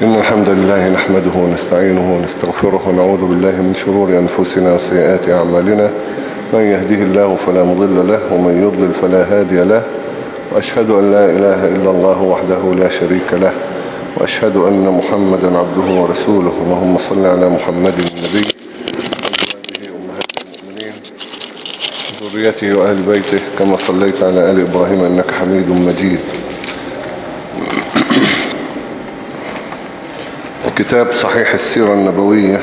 إن الحمد لله نحمده ونستعينه ونستغفره ونعوذ بالله من شرور أنفسنا وسيئات أعمالنا. من يهده الله فلا مضل له ومن يضلل فلا هادي له، وأشهد أن لا إله إلا الله وحده لا شريك له، وأشهد أن محمدا عبده ورسوله. اللهم صل على محمد النبي وأزواجه أمهات المؤمنين ذريته وأهل بيته كما صليت على آل إبراهيم إنك حميد مجيد. كتاب صحيح السيرة النبوية،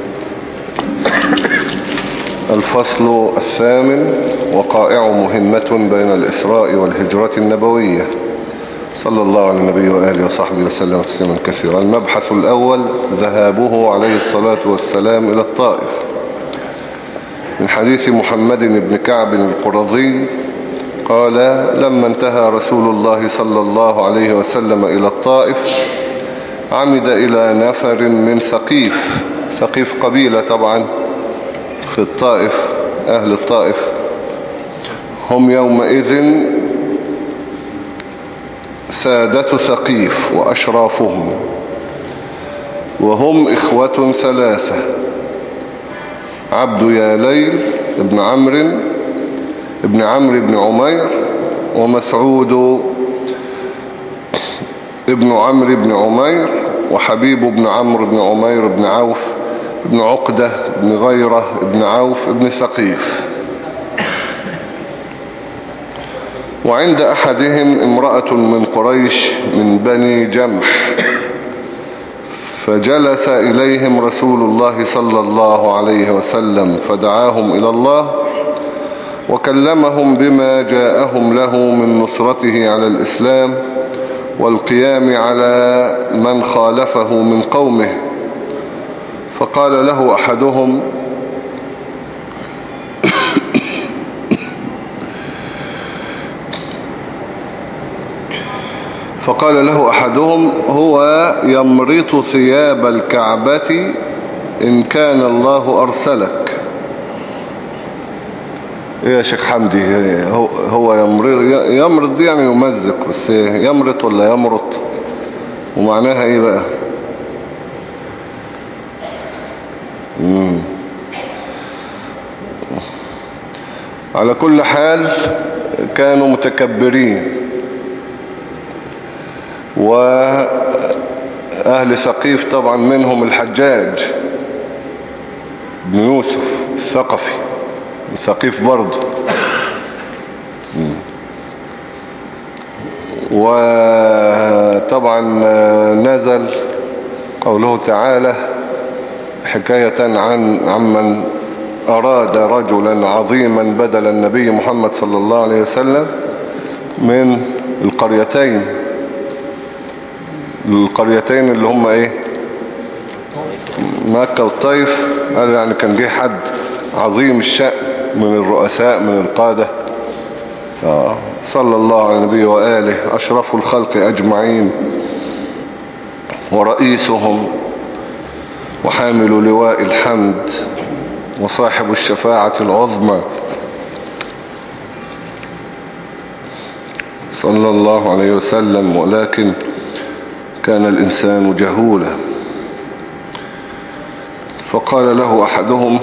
الفصل الثامن: وقائع مهمة بين الإسراء والهجرة النبوية. صلى الله على النبي وآله وصحبه وسلم تسليما كثيرا. المبحث الأول: ذهابه عليه الصلاة والسلام إلى الطائف. من حديث محمد بن كعب القرظي قال: لما انتهى رسول الله صلى الله عليه وسلم إلى الطائف عمد إلى نفر من ثقيف. ثقيف قبيلة طبعا في الطائف، أهل الطائف هم يومئذ سادة ثقيف وأشرافهم، وهم إخوة ثلاثة: عبد ياليل ابن عمرو بن عمير، ومسعود ابن عمرو بن عمير، وحبيب بن عمرو بن عمير بن عوف بن عقدة بن غيرة بن عوف بن ثقيف. وعند أحدهم امرأة من قريش من بني جمح، فجلس إليهم رسول الله صلى الله عليه وسلم فدعاهم إلى الله وكلمهم بما جاءهم له من نصرته على الإسلام والقيام على من خالفه من قومه. فقال له أحدهم: هو يمرط ثياب الكعبة إن كان الله أرسلك. يا شيخ حمدي، هو يمرط دي يعني يمزق، بس يمرط ولا يمرط ومعناها ايه بقى؟ على كل حال كانوا متكبرين، وأهل ثقيف طبعا منهم الحجاج بن يوسف الثقفي ثقيف برضه. وطبعا نزل قوله تعالى حكاية عمن أراد رجلا عظيما بدل النبي محمد صلى الله عليه وسلم من القريتين اللي هم ايه؟ مكة والطائف. قال يعني كان جه حد عظيم الشأن من الرؤساء من القادة، صلى الله على النبي وآله، أشرف الخلق أجمعين ورئيسهم وحامل لواء الحمد وصاحب الشفاعة العظمى، صلى الله عليه وسلم. ولكن كان الإنسان جهولا. فقال له أحدهم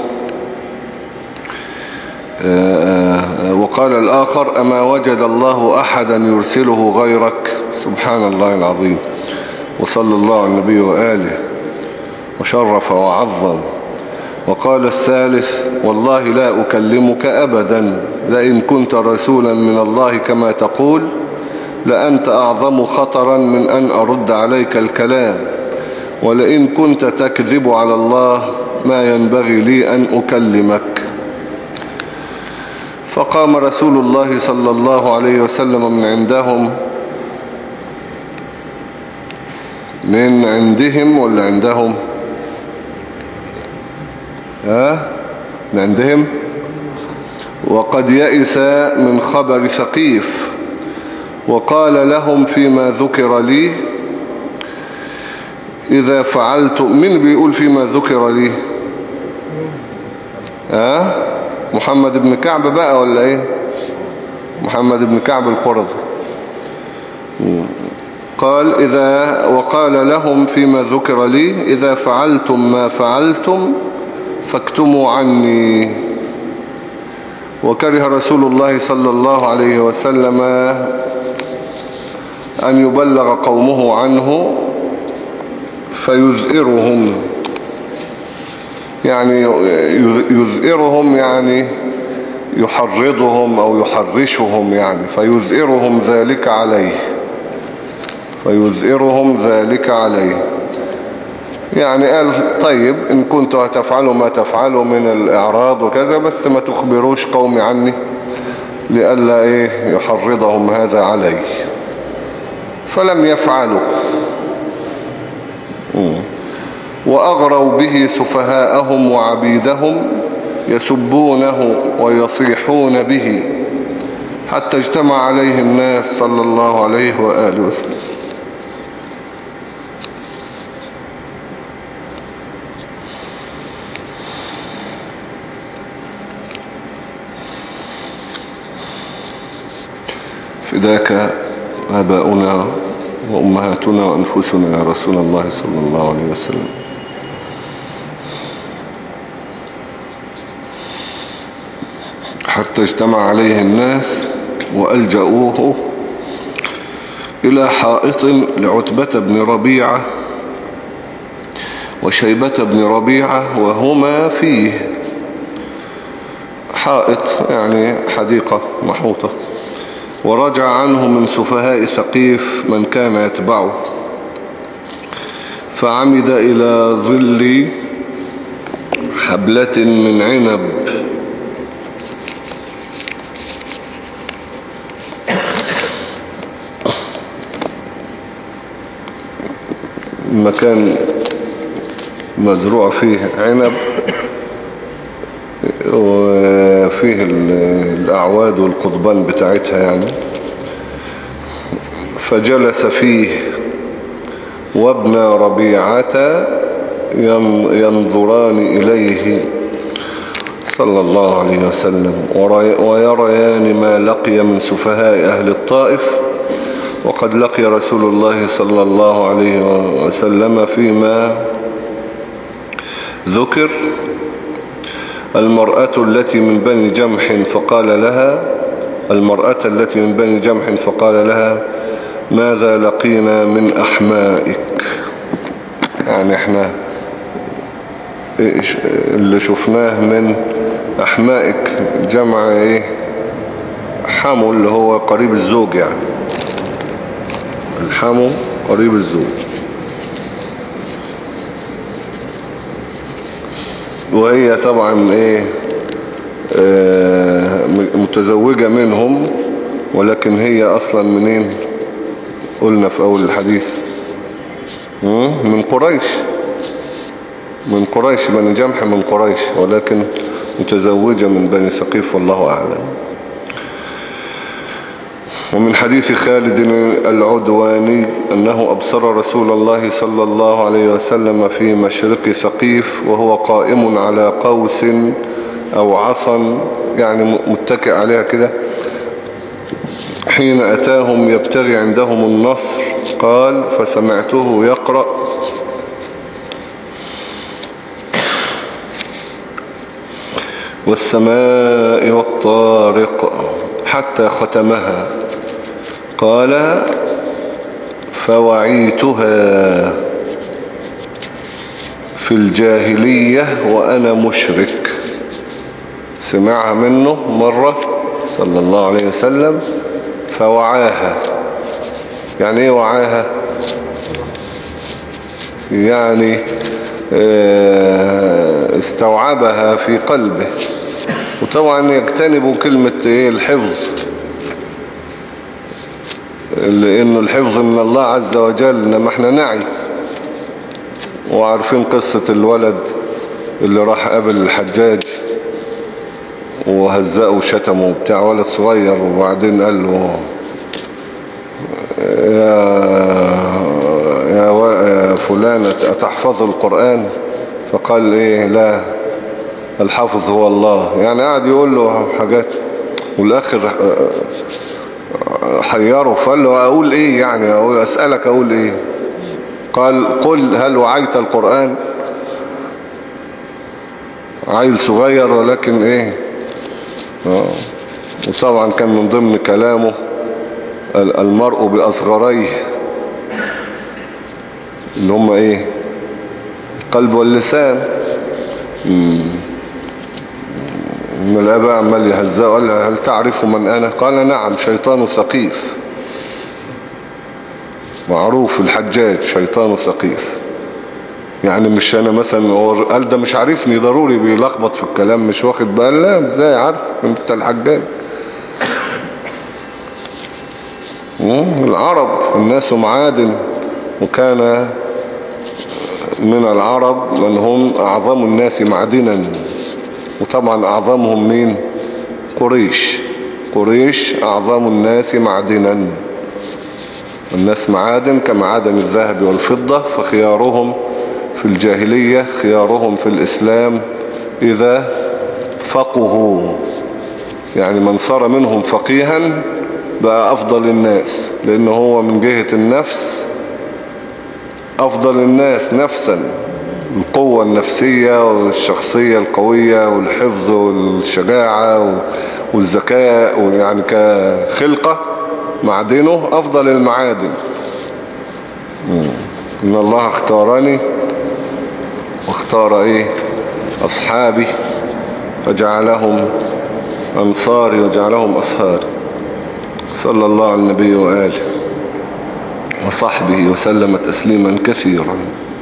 وقال الآخر: أما وجد الله أحدا يرسله غيرك؟ سبحان الله العظيم. وصلى الله على النبي وآله وشرف وعظم. وقال الثالث: والله لا أكلمك أبدا، لئن كنت رسولا من الله كما تقول لأنت أعظم خطرا من أن أرد عليك الكلام، ولئن كنت تكذب على الله ما ينبغي لي أن أكلمك. فقام رسول الله صلى الله عليه وسلم من عندهم ولا عندهم؟ من عندهم. وقد يئس من خبر ثقيف، وقال لهم فيما ذكر لي: إذا فعلت. من بيقول فيما ذكر لي؟ محمد بن كعب بقى ولا ايه؟ محمد بن كعب القرظي. قال وقال لهم فيما ذكر لي: إذا فعلتم ما فعلتم فاكتموا عني. وكره رسول الله صلى الله عليه وسلم أن يبلغ قومه عنه فيزئرهم، يعني يزئرهم يعني يحرضهم أو يحرشهم، يعني فيزئرهم ذلك عليه، فيزئرهم ذلك عليه. يعني قال: طيب إن كنتوا هتفعلوا ما تفعلوا من الإعراض وكذا، بس ما تخبروش قومي عني لئلا يحرضهم هذا عليه. فلم يفعلوا، وأغروا به سفهاءهم وعبيدهم يسبونه ويصيحون به، حتى اجتمع عليه الناس صلى الله عليه وآله وسلم. فداك آباؤنا وأمهاتنا وأنفسنا يا رسول الله صلى الله عليه وسلم. حتى اجتمع عليه الناس وألجأوه إلى حائط لعتبة بن ربيعة وشيبة بن ربيعة وهما فيه. حائط يعني حديقة محوطة. ورجع عنه من سفهاء ثقيف من كان يتبعه، فعمد إلى ظل حبلة من عنب مكان مزروع فيه عنب وفيه الأعواد والقضبان بتاعتها يعني. فجلس فيه وابن ربيعة ينظران إليه صلى الله عليه وسلم ويريان ما لقي من سفهاء أهل الطائف، وقد لقي رسول الله صلى الله عليه وسلم فيما ذكر المرأة التي من بني جمح فقال لها ماذا لقينا من أحمائك. يعني احنا اللي شفناه من أحمائك جمع حمو اللي هو قريب الزوج، يعني الحمو قريب الزوج. وهي طبعا متزوجة منهم، ولكن هي اصلا منين؟ قلنا في اول الحديث من قريش بني جمح من قريش، ولكن متزوجة من بني ثقيف والله اعلم. ومن حديث خالد العدواني أنه أبصر رسول الله صلى الله عليه وسلم في مشرق ثقيف وهو قائم على قوس أو عصا، يعني متكئ عليها كده، حين أتاهم يبتغي عندهم النصر. قال: فسمعته يقرأ: والسماء والطارق حتى ختمها. قال: فوعيتها في الجاهلية وأنا مشرك. سمعها منه مرة صلى الله عليه وسلم فوعاها. يعني ايه وعاها؟ يعني استوعبها في قلبه. وطبعا يجتنبوا كلمة الحفظ، لأنه الحفظ من الله عز وجل، إنما احنا نعي. وعارفين قصة الولد اللي راح قابل الحجاج وهزقه وشتمه بتاع ولد صغير، وبعدين قال له يا فلان أتحفظ القرآن؟ فقال لا، الحافظ هو الله. يعني قاعد يقول له حاجات، والآخر حيره فقال له أقول إيه يعني، أسألك أقول إيه؟ قال قل هل وعيت القرآن؟ عيل صغير ولكن إيه. وطبعا كان من ضمن كلامه المرء بأصغريه اللي هم إيه، القلب واللسان. من الآباء عمال يهزأ قال هل تعرف من أنا؟ قال نعم شيطان ثقيف، معروف الحجاج شيطان ثقيف. يعني مش أنا مثلا قال ده مش عارفني ضروري بيلخبط في الكلام مش واخد بقى، لا ازاي عارف انت الحجاج. العرب الناس معادن، وكان من العرب من هم أعظم الناس معدنا، وطبعا أعظمهم مين؟ قريش. قريش أعظم الناس معدنا، الناس معادن كمعادن الذهب والفضة، فخيارهم في الجاهلية خيارهم في الإسلام إذا فقهوا، يعني من صار منهم فقيها بقى أفضل الناس، لأنه هو من جهة النفس أفضل الناس نفسا، القوة النفسية والشخصية القوية والحفظ والشجاعة والذكاء، يعني كخلقة معدنه أفضل المعادن. إن الله اختارني واختار إيه أصحابي وجعلهم أنصاري وجعلهم أصهاري. صلى الله على النبي وآله وصحبه وسلم تسليما كثيرا.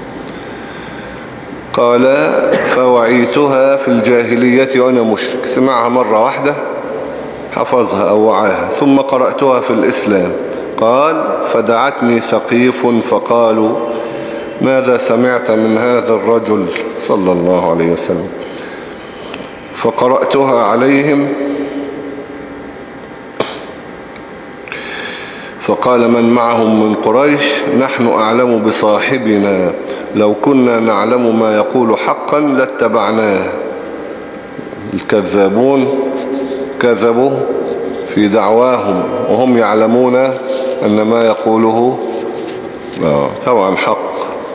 قال فوعيتها في الجاهلية وأنا مشرك، سمعها مرة واحدة حفظها أو وعاها، ثم قرأتها في الإسلام. قال فدعتني ثقيف فقالوا ماذا سمعت من هذا الرجل صلى الله عليه وسلم؟ فقرأتها عليهم فقال من معهم من قريش نحن أعلم بصاحبنا، لو كنا نعلم ما يقول حقا لاتبعناه. الكذابون كذبوا في دعواهم وهم يعلمون أن ما يقوله طبعا حق.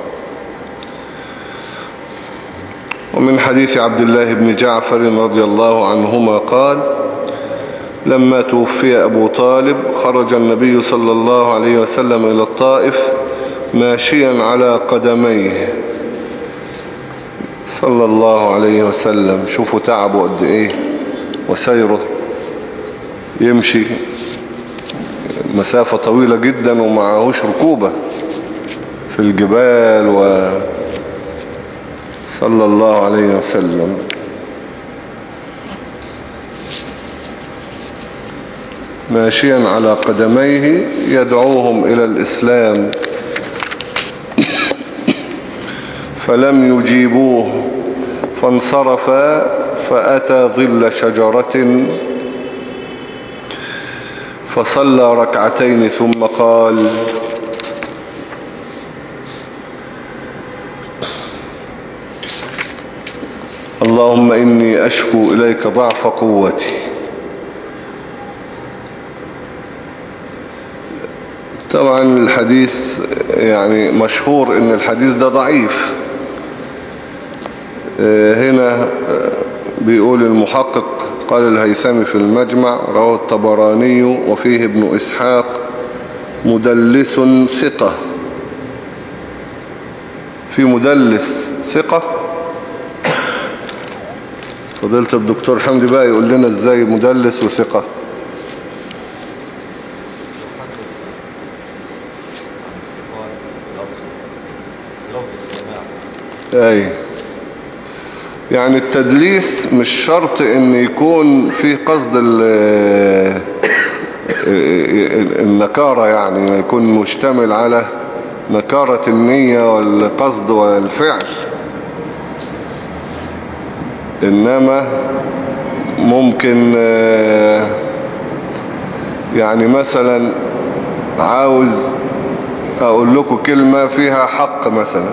ومن حديث عبد الله بن جعفر رضي الله عنهما قال لما توفي أبو طالب خرج النبي صلى الله عليه وسلم إلى الطائف ماشيا على قدميه صلى الله عليه وسلم. شوفوا تعبه قد إيه وسيره، يمشي مسافة طويلة جدا ومعهوش ركوبة في الجبال صلى الله عليه وسلم. ماشيا على قدميه يدعوهم إلى الإسلام فلم يجيبوه، فانصرف فأتى ظل شجرة فصلى ركعتين ثم قال اللهم إني أشكو إليك ضعف قوتي. طبعا الحديث يعني مشهور ان الحديث ده ضعيف. هنا بيقول المحقق قال الهيثمي في المجمع رواه الطبراني وفيه ابن إسحاق مدلس ثقة. في مدلس ثقة؟ فضيلة الدكتور حمدي بقى يقول لنا ازاي مدلس وثقة. اي يعني التدليس مش شرط ان يكون في قصد النكارة، يعني يكون مشتمل على نكارة النية والقصد والفعل، انما ممكن يعني مثلا عاوز اقول لكم كلمة فيها حق مثلا،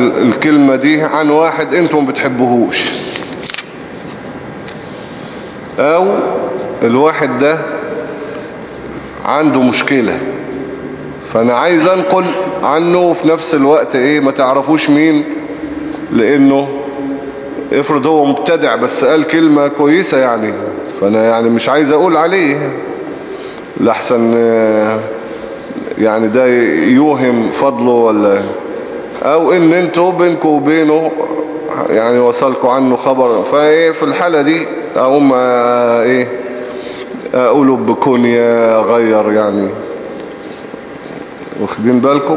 والكلمة دي عن واحد انتم بتحبوهوش، او الواحد ده عنده مشكلة فانا عايز انقل عنه وفي نفس الوقت ايه ما تعرفوش مين، لانه افرض هو مبتدع بس قال كلمة كويسة يعني، فانا يعني مش عايز اقول عليه لحسن يعني ده يوهم فضله، ولا او ان انتوا بينكوا وبينه يعني وصلكوا عنه خبر، فايه في الحالة دي اقوم ايه اقوله بكونيا غير يعني، واخدين بالكم؟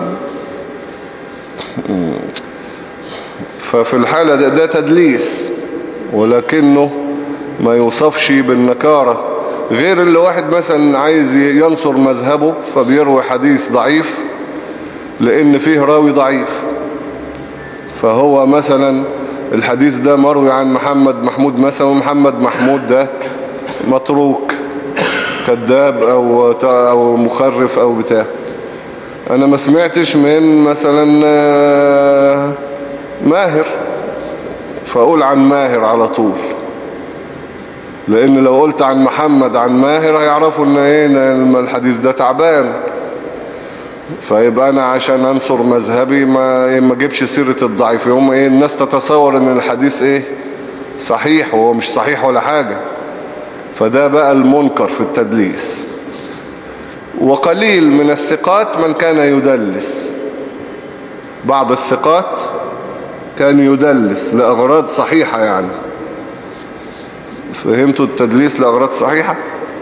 ففي الحالة ده تدليس، ولكنه ما يوصفش بالنكارة، غير اللي واحد مثلا عايز ينصر مذهبه فبيروي حديث ضعيف لان فيه راوي ضعيف، فهو مثلا الحديث ده مروي عن محمد محمود مثلا، ومحمد محمود ده متروك كذاب او مخرف او بتاع، انا ما سمعتش من مثلا ماهر فاقول عن ماهر على طول، لان لو قلت عن محمد عن ماهر هيعرفوا ان ايه الحديث ده تعبان، فيبقى انا عشان انصر مذهبي ما اجيبش سيرة الضعيف، يوم ايه الناس تتصور ان الحديث ايه صحيح وهو مش صحيح ولا حاجة، فده بقى المنكر في التدليس. وقليل من الثقات من كان يدلس، بعض الثقات كان يدلس لأغراض صحيحة يعني، فهمتوا التدليس لأغراض صحيحة؟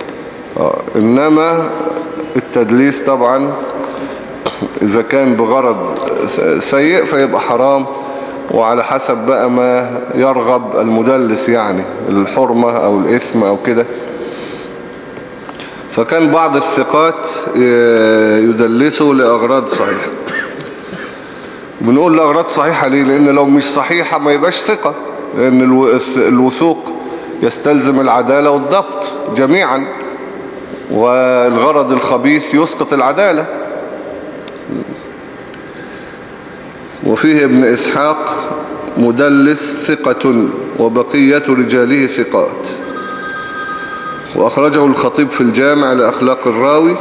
إنما التدليس طبعا إذا كان بغرض سيء فيبقى حرام، وعلى حسب بقى ما يرغب المدلس يعني الحرمة أو الإثم أو كده. فكان بعض الثقات يدلسوا لأغراض صحيحة. بنقول لأغراض صحيحة ليه؟ لأن لو مش صحيحة ما يبقاش ثقة، لأن الوثوق يستلزم العدالة والضبط جميعا، والغرض الخبيث يسقط العدالة. وفيه ابن إسحاق مدلس ثقة وبقية رجاله ثقات، وأخرجه الخطيب في الجامع لأخلاق الراوي.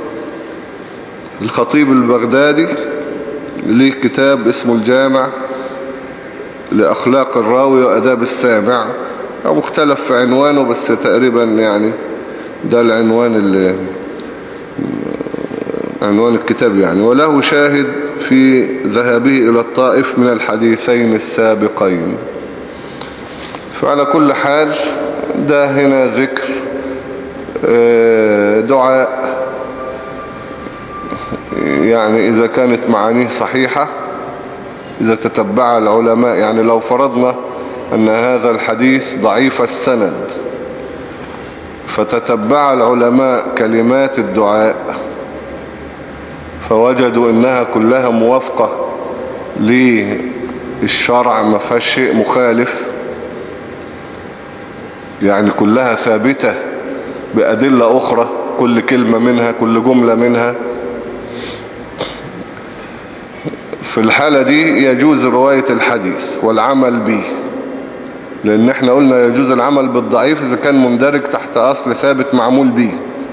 الخطيب البغدادي ليه كتاب اسمه الجامع لأخلاق الراوي وأداب السامع، أو مختلف في عنوانه بس تقريبا يعني ده العنوان عنوان الكتاب يعني. وله شاهد في ذهابه إلى الطائف من الحديثين السابقين. فعلى كل حال ده هنا ذكر دعاء يعني إذا كانت معانيه صحيحة، إذا تتبع العلماء، يعني لو فرضنا أن هذا الحديث ضعيف السند فتتبع العلماء كلمات الدعاء فوجدوا إنها كلها موافقة للشرع، ما فيهاش شيء مخالف، يعني كلها ثابتة بأدلة أخرى، كل كلمة منها كل جملة منها، في الحالة دي يجوز رواية الحديث والعمل به، لأن احنا قلنا يجوز العمل بالضعيف إذا كان مندرج تحت أصل ثابت معمول به.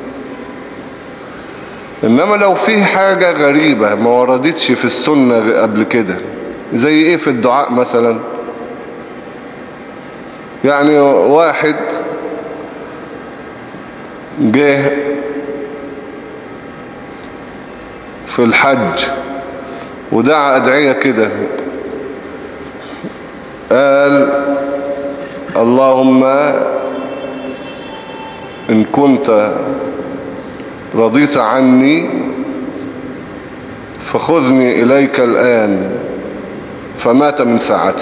إنما لو فيه حاجة غريبة ما وردتش في السنة قبل كده، زي إيه في الدعاء مثلا، يعني واحد جه في الحج ودعا أدعية كده، قال اللهم إن كنت رضيت عني فخذني إليك الآن، فمات من ساعته.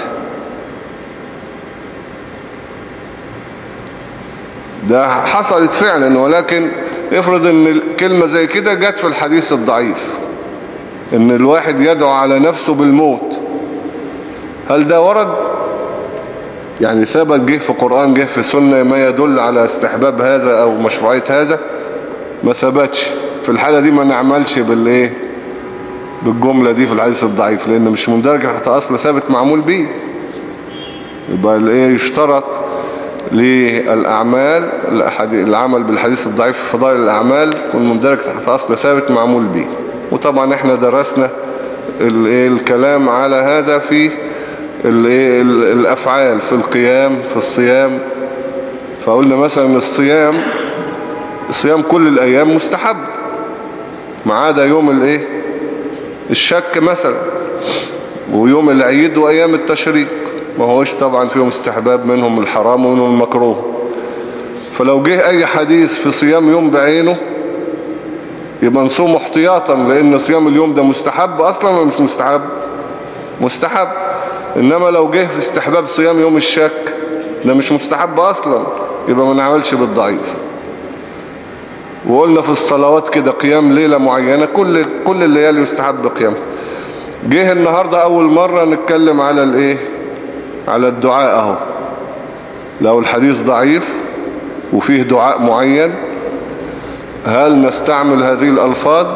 ده حصلت فعلا، ولكن افرض ان الكلمة زي كده جت في الحديث الضعيف ان الواحد يدعو على نفسه بالموت، هل ده ورد؟ يعني ثبت جه في قرآن جه في سنة ما يدل على استحباب هذا او مشروعية هذا؟ ما ثبتش. في الحالة دي ما نعملش بالجملة دي في الحديث الضعيف، لان مش مندرج تحت اصل ثابت معمول بيه. يبقى يشترط للأعمال، العمل بالحديث الضعيف في فضائل الأعمال يكون مندرج تحت أصل ثابت معمول به. وطبعا احنا درسنا الكلام على هذا في الأفعال، في القيام، في الصيام. فقلنا مثلا الصيام كل الأيام مستحب ما عدا يوم الشك مثلا، ويوم العيد وأيام التشريق، ما هوش طبعا فيهم استحباب، منهم الحرام ومنهم المكروه. فلو جه أي حديث في صيام يوم بعينه يبقى نصوم احتياطا، لأن صيام اليوم ده مستحب أصلا ولا مش مستحب؟ مستحب. إنما لو جه في استحباب صيام يوم الشك ده مش مستحب أصلا، يبقى ما نعملش بالضعيف. وقلنا في الصلوات كده قيام ليلة معينة كل الليالي يستحب قيام. جه النهاردة أول مرة نتكلم على على الدعاء اهو. لو الحديث ضعيف وفيه دعاء معين، هل نستعمل هذه الألفاظ؟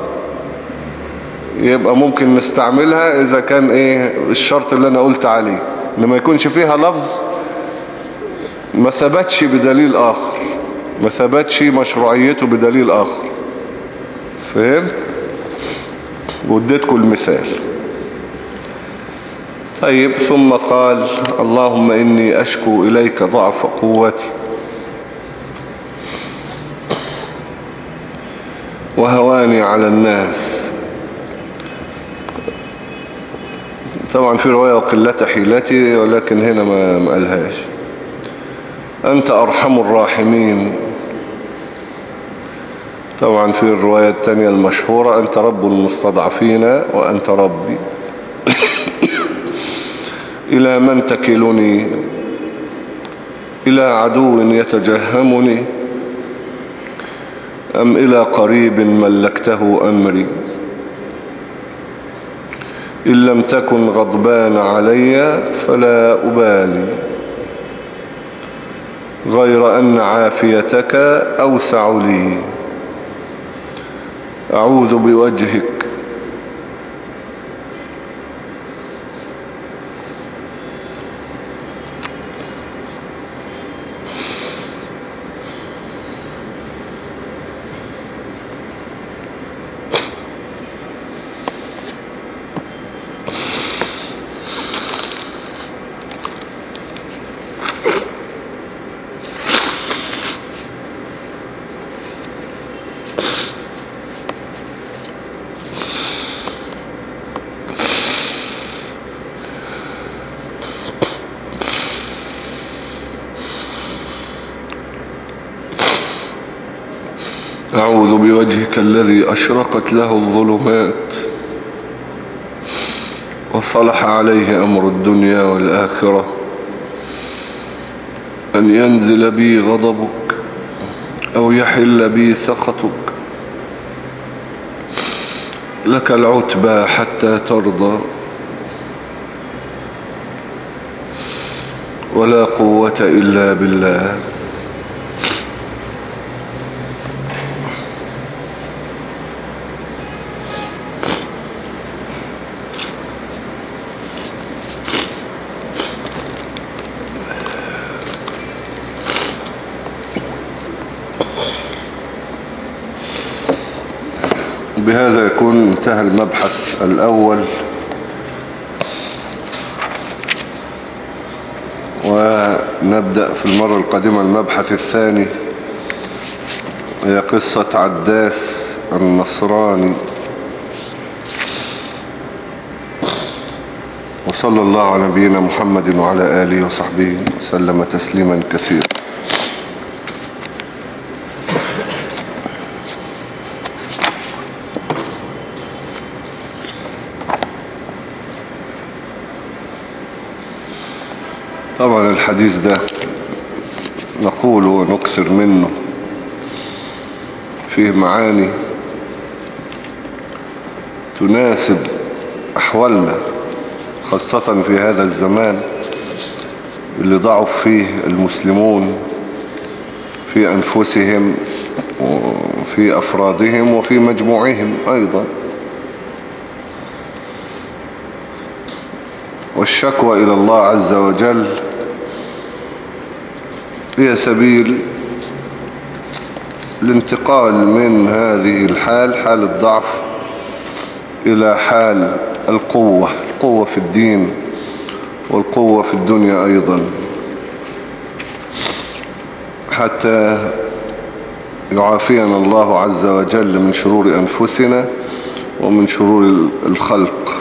يبقى ممكن نستعملها إذا كان الشرط اللي أنا قلت عليه، إن ما يكونش فيها لفظ ما ثبتش بدليل آخر، ما ثبتش مشروعيته بدليل آخر. فهمت؟ واديتكم المثال. طيب، ثم قال: اللهم إني أشكو إليك ضعف قوتي وهواني على الناس. طبعا في رواية وقلة حيلتي، ولكن هنا ما قالهاش. أنت أرحم الراحمين. طبعا في الرواية الثانية المشهورة: أنت رب المستضعفين وأنت ربي. إلى من تكلني؟ إلى عدو يتجهمني أم إلى قريب ملكته أمري؟ إن لم تكن غضبان علي فلا أبالي، غير أن عافيتك أوسع لي. أعوذ بوجهك أعوذ بوجهك الذي أشرقت له الظلمات وصلح عليه أمر الدنيا والآخرة، أن ينزل بي غضبك أو يحل بي سخطك. لك العتبى حتى ترضى، ولا قوة إلا بالله. بهذا يكون انتهى المبحث الأول، ونبدأ في المرة القادمة المبحث الثاني، هي قصة عداس النصراني. وصلى الله على نبينا محمد وعلى آله وصحبه وسلم تسليما كثيرا. طبعا الحديث ده نقول ونكثر منه، فيه معاني تناسب أحوالنا، خاصة في هذا الزمان اللي ضعف فيه المسلمون في أنفسهم وفي أفرادهم وفي مجموعهم أيضا. والشكوى إلى الله عز وجل هي سبيل الانتقال من هذه الحال، حال الضعف، إلى حال القوة في الدين والقوة في الدنيا أيضا، حتى يعافينا الله عز وجل من شرور أنفسنا ومن شرور الخلق.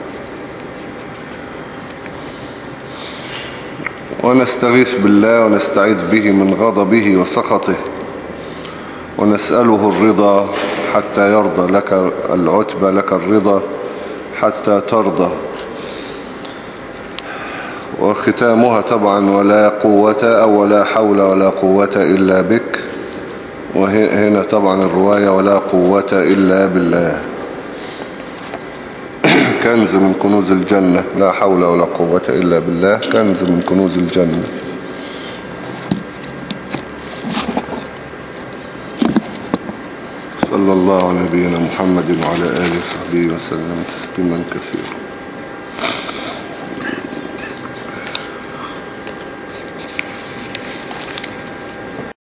ونستغيث بالله ونستعيذ به من غضبه وسخطه، ونسأله الرضا حتى يرضى، لك العتبى لك الرضا حتى ترضى. وختامها طبعا ولا قوة أو ولا حول ولا قوة إلا بك، وهنا طبعا الرواية ولا قوة إلا بالله. كنز من كنوز الجنة، لا حول ولا قوة إلا بالله، كنز من كنوز الجنة. صلى الله على نبينا محمد وعلى آله وصحبه وسلم تسليما كثيرا.